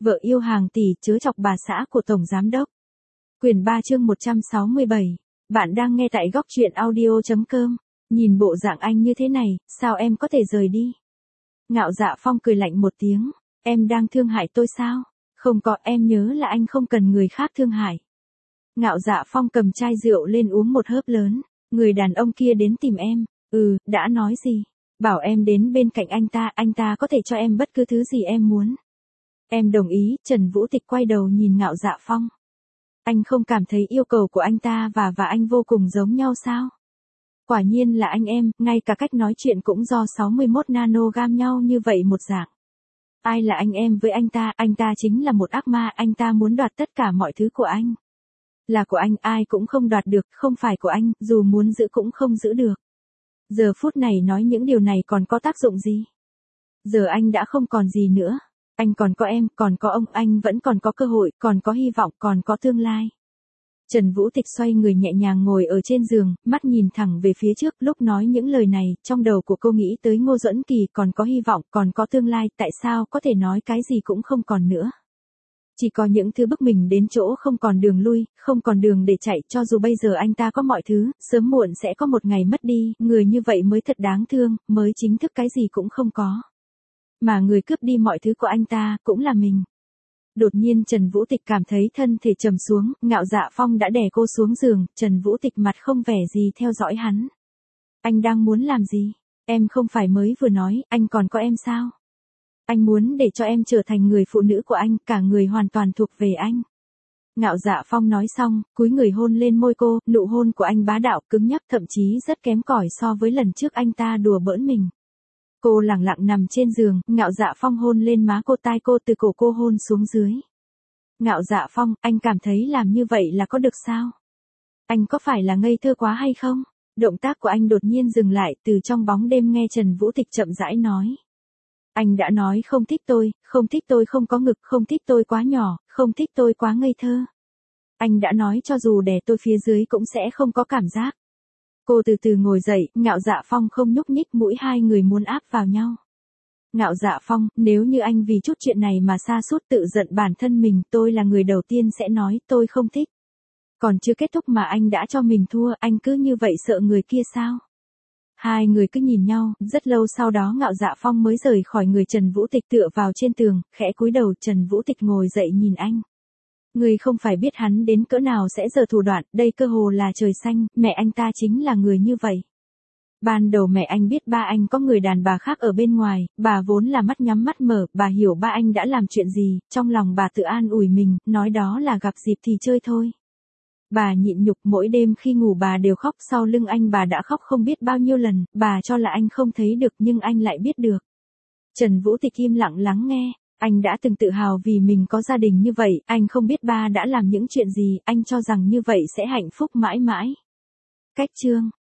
Vợ yêu hàng tỷ chớ chọc bà xã của Tổng Giám đốc. Quyển 3 chương 167. Bạn đang nghe tại góc truyện audio.com. Nhìn bộ dạng anh như thế này, sao em có thể rời đi? Ngạo Dạ Phong cười lạnh một tiếng. Em đang thương hại tôi sao? Không có, em nhớ là anh không cần người khác thương hại. Ngạo Dạ Phong cầm chai rượu lên uống một hớp lớn. Người đàn ông kia đến tìm em. Đã nói gì? Bảo em đến bên cạnh anh ta có thể cho em bất cứ thứ gì em muốn. Em đồng ý. Trần Vũ Tịch quay đầu nhìn Ngạo Dạ Phong. Anh không cảm thấy yêu cầu của anh ta và anh vô cùng giống nhau sao? Quả nhiên là anh em, ngay cả cách nói chuyện cũng do 61 nanogam nhau như vậy một dạng. Ai là anh em với anh ta chính là một ác ma, anh ta muốn đoạt tất cả mọi thứ của anh. Là của anh, ai cũng không đoạt được, không phải của anh, dù muốn giữ cũng không giữ được. Giờ phút này nói những điều này còn có tác dụng gì? Giờ anh đã không còn gì nữa. Anh còn có em, còn có ông, anh vẫn còn có cơ hội, còn có hy vọng, còn có tương lai. Trần Vũ Tịch xoay người nhẹ nhàng ngồi ở trên giường, mắt nhìn thẳng về phía trước, lúc nói những lời này, trong đầu của cô nghĩ tới Ngô Duẫn Kỳ, còn có hy vọng, còn có tương lai, tại sao có thể nói cái gì cũng không còn nữa. Chỉ có những thứ bức mình đến chỗ không còn đường lui, không còn đường để chạy, cho dù bây giờ anh ta có mọi thứ, sớm muộn sẽ có một ngày mất đi, người như vậy mới thật đáng thương, mới chính thức cái gì cũng không có. Mà người cướp đi mọi thứ của anh ta, cũng là mình. Đột nhiên Trần Vũ Tịch cảm thấy thân thể trầm xuống, Ngạo Dạ Phong đã đè cô xuống giường, Trần Vũ Tịch mặt không vẻ gì theo dõi hắn. Anh đang muốn làm gì? Em không phải mới vừa nói, anh còn có em sao? Anh muốn để cho em trở thành người phụ nữ của anh, cả người hoàn toàn thuộc về anh. Ngạo Dạ Phong nói xong, cúi người hôn lên môi cô, nụ hôn của anh bá đạo, cứng nhắc, thậm chí rất kém cỏi so với lần trước anh ta đùa bỡn mình. Cô lẳng lặng nằm trên giường, Ngạo Dạ Phong hôn lên má cô, tai cô, từ cổ cô hôn xuống dưới. Ngạo Dạ Phong, anh cảm thấy làm như vậy là có được sao? Anh có phải là ngây thơ quá hay không? Động tác của anh đột nhiên dừng lại, từ trong bóng đêm nghe Trần Vũ Tịch chậm rãi nói. Anh đã nói không thích tôi không có ngực, không thích tôi quá nhỏ, không thích tôi quá ngây thơ. Anh đã nói cho dù đè tôi phía dưới cũng sẽ không có cảm giác. Cô từ từ ngồi dậy, Ngạo Dạ Phong không nhúc nhích, mũi hai người muốn áp vào nhau. Ngạo Dạ Phong, nếu như anh vì chút chuyện này mà sa sút tự giận bản thân mình, tôi là người đầu tiên sẽ nói tôi không thích. Còn chưa kết thúc mà anh đã cho mình thua, anh cứ như vậy sợ người kia sao? Hai người cứ nhìn nhau, rất lâu sau đó Ngạo Dạ Phong mới rời khỏi người Trần Vũ Tịch, tựa vào trên tường, khẽ cúi đầu. Trần Vũ Tịch ngồi dậy nhìn anh. Người không phải biết hắn đến cỡ nào sẽ giở thủ đoạn, đây cơ hồ là trời xanh, mẹ anh ta chính là người như vậy. Ban đầu mẹ anh biết ba anh có người đàn bà khác ở bên ngoài, bà vốn là mắt nhắm mắt mở, bà hiểu ba anh đã làm chuyện gì, trong lòng bà tự an ủi mình, nói đó là gặp dịp thì chơi thôi. Bà nhịn nhục, mỗi đêm khi ngủ bà đều khóc, sau lưng anh bà đã khóc không biết bao nhiêu lần, bà cho là anh không thấy được nhưng anh lại biết được. Trần Vũ Tịch im lặng lắng nghe. Anh đã từng tự hào vì mình có gia đình như vậy, anh không biết ba đã làm những chuyện gì, anh cho rằng như vậy sẽ hạnh phúc mãi mãi. Cách chương